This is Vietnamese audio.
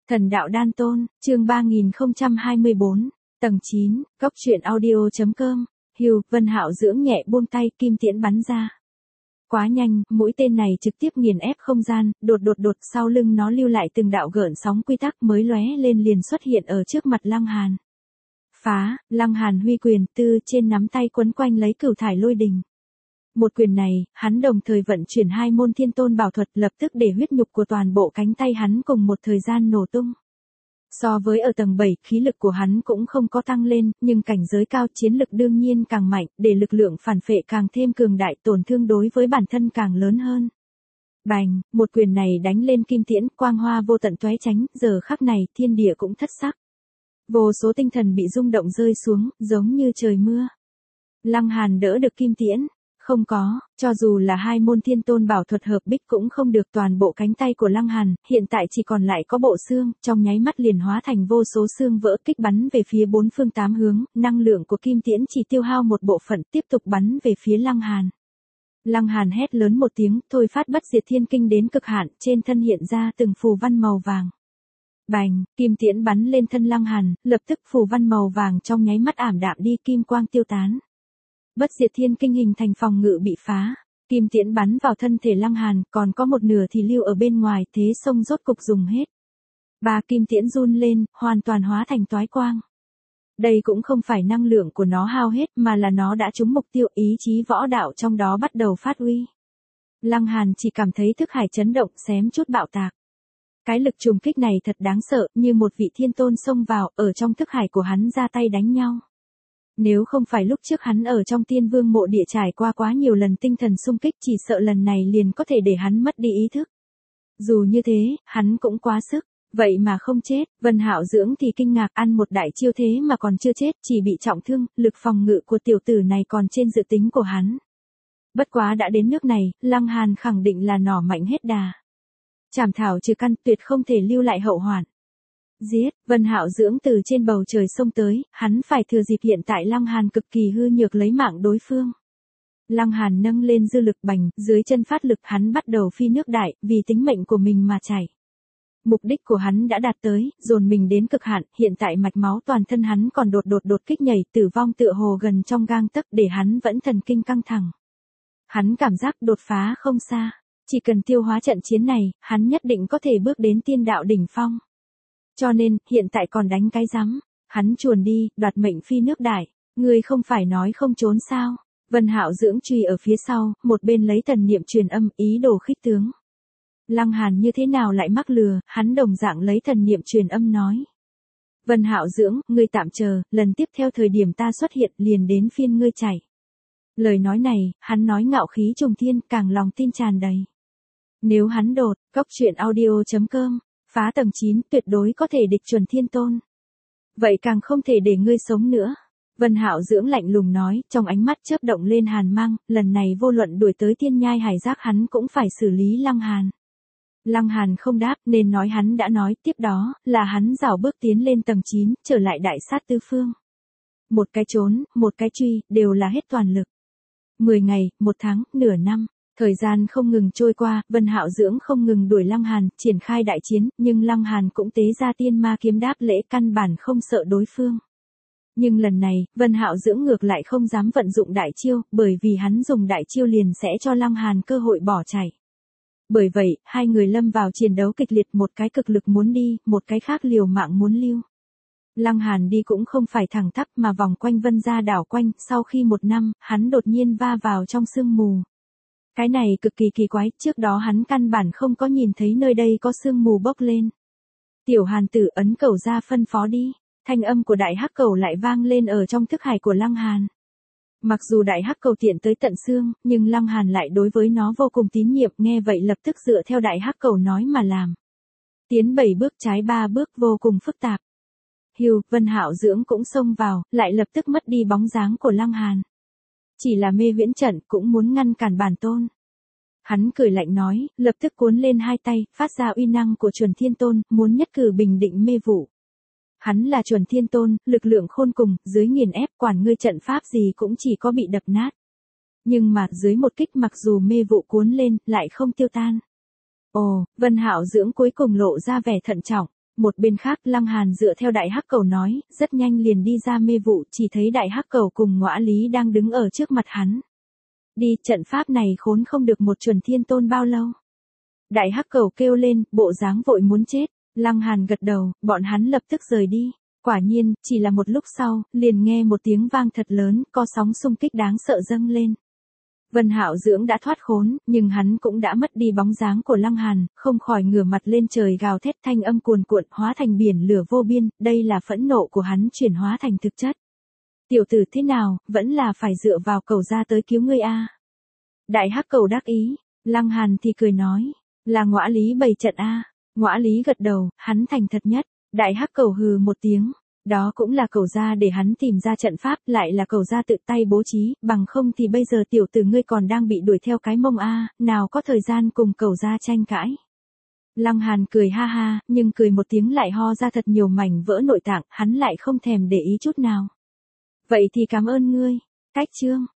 Thần đạo đan tôn, chương 3024, tầng 9, cốc truyện audio.com, Hưu, Vân Hạo dưỡng nhẹ buông tay, kim tiễn bắn ra. Quá nhanh, mũi tên này trực tiếp nghiền ép không gian, đột sau lưng nó lưu lại từng đạo gợn sóng quy tắc mới lóe lên liền xuất hiện ở trước mặt Lăng Hàn. Phá, Lăng Hàn huy quyền tư trên nắm tay quấn quanh lấy cửu thải lôi đình. Một quyền này, hắn đồng thời vận chuyển hai môn thiên tôn bảo thuật lập tức để huyết nhục của toàn bộ cánh tay hắn cùng một thời gian nổ tung. So với ở tầng 7, khí lực của hắn cũng không có tăng lên, nhưng cảnh giới cao chiến lực đương nhiên càng mạnh, để lực lượng phản phệ càng thêm cường đại, tổn thương đối với bản thân càng lớn hơn. Bành, một quyền này đánh lên kim tiễn, quang hoa vô tận tóe tránh, giờ khắc này thiên địa cũng thất sắc. Vô số tinh thần bị rung động rơi xuống, giống như trời mưa. Lăng Hàn đỡ được kim tiễn. Không có, cho dù là hai môn thiên tôn bảo thuật hợp bích cũng không được, toàn bộ cánh tay của Lăng Hàn, hiện tại chỉ còn lại có bộ xương, trong nháy mắt liền hóa thành vô số xương vỡ kích bắn về phía bốn phương tám hướng, năng lượng của kim tiễn chỉ tiêu hao một bộ phận tiếp tục bắn về phía Lăng Hàn. Lăng Hàn hét lớn một tiếng, thôi phát bất diệt thiên kinh đến cực hạn, trên thân hiện ra từng phù văn màu vàng. Bành, kim tiễn bắn lên thân Lăng Hàn, lập tức phù văn màu vàng trong nháy mắt ảm đạm đi, kim quang tiêu tán. Bất diệt thiên kinh hình thành phòng ngự bị phá, kim tiễn bắn vào thân thể Lăng Hàn, còn có một nửa thì lưu ở bên ngoài, thế sông rốt cục dùng hết. Ba kim tiễn run lên, hoàn toàn hóa thành toái quang. Đây cũng không phải năng lượng của nó hao hết, mà là nó đã trúng mục tiêu, ý chí võ đạo trong đó bắt đầu phát uy. Lăng Hàn chỉ cảm thấy thức hải chấn động, xém chút bạo tạc. Cái lực trùng kích này thật đáng sợ, như một vị thiên tôn xông vào, ở trong thức hải của hắn ra tay đánh nhau. Nếu không phải lúc trước hắn ở trong tiên vương mộ địa trải qua quá nhiều lần tinh thần xung kích, chỉ sợ lần này liền có thể để hắn mất đi ý thức. Dù như thế, hắn cũng quá sức, vậy mà không chết. Vân Hạo dưỡng thì kinh ngạc, ăn một đại chiêu thế mà còn chưa chết, chỉ bị trọng thương, lực phòng ngự của tiểu tử này còn trên dự tính của hắn. Bất quá đã đến nước này, Lăng Hàn khẳng định là nỏ mạnh hết đà. Chảm thảo trừ căn, tuyệt không thể lưu lại hậu hoạn. Giết, Vân Hạo dưỡng từ trên bầu trời xông tới, hắn phải thừa dịp hiện tại Lăng Hàn cực kỳ hư nhược lấy mạng đối phương. Lăng Hàn nâng lên dư lực bành, dưới chân phát lực hắn bắt đầu phi nước đại, vì tính mệnh của mình mà chảy. Mục đích của hắn đã đạt tới, dồn mình đến cực hạn, hiện tại mạch máu toàn thân hắn còn đột kích nhảy, tử vong tựa hồ gần trong gang tấc, để hắn vẫn thần kinh căng thẳng. Hắn cảm giác đột phá không xa, chỉ cần tiêu hóa trận chiến này, hắn nhất định có thể bước đến tiên đạo đỉnh phong. Cho nên, hiện tại còn đánh cái rắm, hắn chuồn đi, đoạt mệnh phi nước đại, ngươi không phải nói không trốn sao? Vân Hạo dưỡng truy ở phía sau, một bên lấy thần niệm truyền âm, ý đồ khích tướng. Lăng Hàn như thế nào lại mắc lừa, hắn đồng dạng lấy thần niệm truyền âm nói. Vân Hạo dưỡng, ngươi tạm chờ, lần tiếp theo thời điểm ta xuất hiện liền đến phiên ngươi chạy. Lời nói này, hắn nói ngạo khí trùng thiên, càng lòng tin tràn đầy. Nếu hắn đột, cốc truyện audio.com. Phá tầng 9 tuyệt đối có thể địch chuẩn thiên tôn. Vậy càng không thể để ngươi sống nữa. Vân Hạo dưỡng lạnh lùng nói, trong ánh mắt chớp động lên hàn mang, lần này vô luận đuổi tới thiên nhai hải giác hắn cũng phải xử lý Lăng Hàn. Lăng Hàn không đáp nên nói hắn đã nói, tiếp đó là hắn rảo bước tiến lên tầng 9, trở lại đại sát tứ phương. Một cái trốn, một cái truy, đều là hết toàn lực. 10 ngày, 1 tháng, nửa năm. Thời gian không ngừng trôi qua, Vân Hạo dưỡng không ngừng đuổi Lăng Hàn, triển khai đại chiến, nhưng Lăng Hàn cũng tế ra tiên ma kiếm đáp lễ, căn bản không sợ đối phương. Nhưng lần này, Vân Hạo dưỡng ngược lại không dám vận dụng đại chiêu, bởi vì hắn dùng đại chiêu liền sẽ cho Lăng Hàn cơ hội bỏ chạy. Bởi vậy, hai người lâm vào chiến đấu kịch liệt, một cái cực lực muốn đi, một cái khác liều mạng muốn lưu. Lăng Hàn đi cũng không phải thẳng tắp mà vòng quanh Vân gia đảo quanh, sau khi 1 năm, hắn đột nhiên va vào trong sương mù. Cái này cực kỳ kỳ quái, trước đó hắn căn bản không có nhìn thấy nơi đây có sương mù bốc lên. Tiểu Hàn tử ấn cẩu ra phân phó đi, thanh âm của đại hắc cẩu lại vang lên ở trong thức hải của Lăng Hàn. Mặc dù đại hắc cẩu tiện tới tận xương, nhưng Lăng Hàn lại đối với nó vô cùng tín nhiệm, nghe vậy lập tức dựa theo đại hắc cẩu nói mà làm. Tiến 7 bước trái 3 bước vô cùng phức tạp. Hưu, Vân Hạo dưỡng cũng xông vào, lại lập tức mất đi bóng dáng của Lăng Hàn. Chỉ là mê huyễn trận cũng muốn ngăn cản bản tôn. Hắn cười lạnh nói, lập tức cuốn lên hai tay, phát ra uy năng của chuẩn thiên tôn, muốn nhất cử bình định mê vụ. Hắn là chuẩn thiên tôn, lực lượng khôn cùng, dưới nghiền ép, quản ngươi trận pháp gì cũng chỉ có bị đập nát. Nhưng mà, dưới một kích mặc dù mê vụ cuốn lên, lại không tiêu tan. Ồ, Vân Hạo dưỡng cuối cùng lộ ra vẻ thận trọng. một bên khác Lăng Hàn dựa theo đại hắc cầu nói, rất nhanh liền đi ra mê vụ, chỉ thấy đại hắc cầu cùng Ngõa Lý đang đứng ở trước mặt hắn. Đi, trận pháp này khốn không được một chuẩn thiên tôn bao lâu. Đại hắc cầu kêu lên, bộ dáng vội muốn chết. Lăng Hàn gật đầu, bọn hắn lập tức rời đi. Quả nhiên, chỉ là một lúc sau, liền nghe một tiếng vang thật lớn, có sóng xung kích đáng sợ dâng lên. Vân Hạo Dưỡng đã thoát khốn, nhưng hắn cũng đã mất đi bóng dáng của Lăng Hàn, không khỏi ngửa mặt lên trời gào thét, thanh âm cuồn cuộn hóa thành biển lửa vô biên, đây là phẫn nộ của hắn chuyển hóa thành thực chất. Tiểu tử thế nào, vẫn là phải dựa vào cầu ra tới cứu ngươi a. Đại hắc cầu đắc ý, Lăng Hàn thì cười nói, là Ngõa Lý bày trận a. Ngõa Lý gật đầu, hắn thành thật nhất. Đại hắc cầu hừ một tiếng, đó cũng là cầu gia để hắn tìm ra trận pháp, lại là cầu gia tự tay bố trí, bằng không thì bây giờ tiểu tử ngươi còn đang bị đuổi theo cái mông a, nào có thời gian cùng cầu gia tranh cãi. Lăng Hàn cười ha ha, nhưng cười một tiếng lại ho ra thật nhiều mảnh vỡ nội tạng, hắn lại không thèm để ý chút nào. Vậy thì cảm ơn ngươi. Cách chương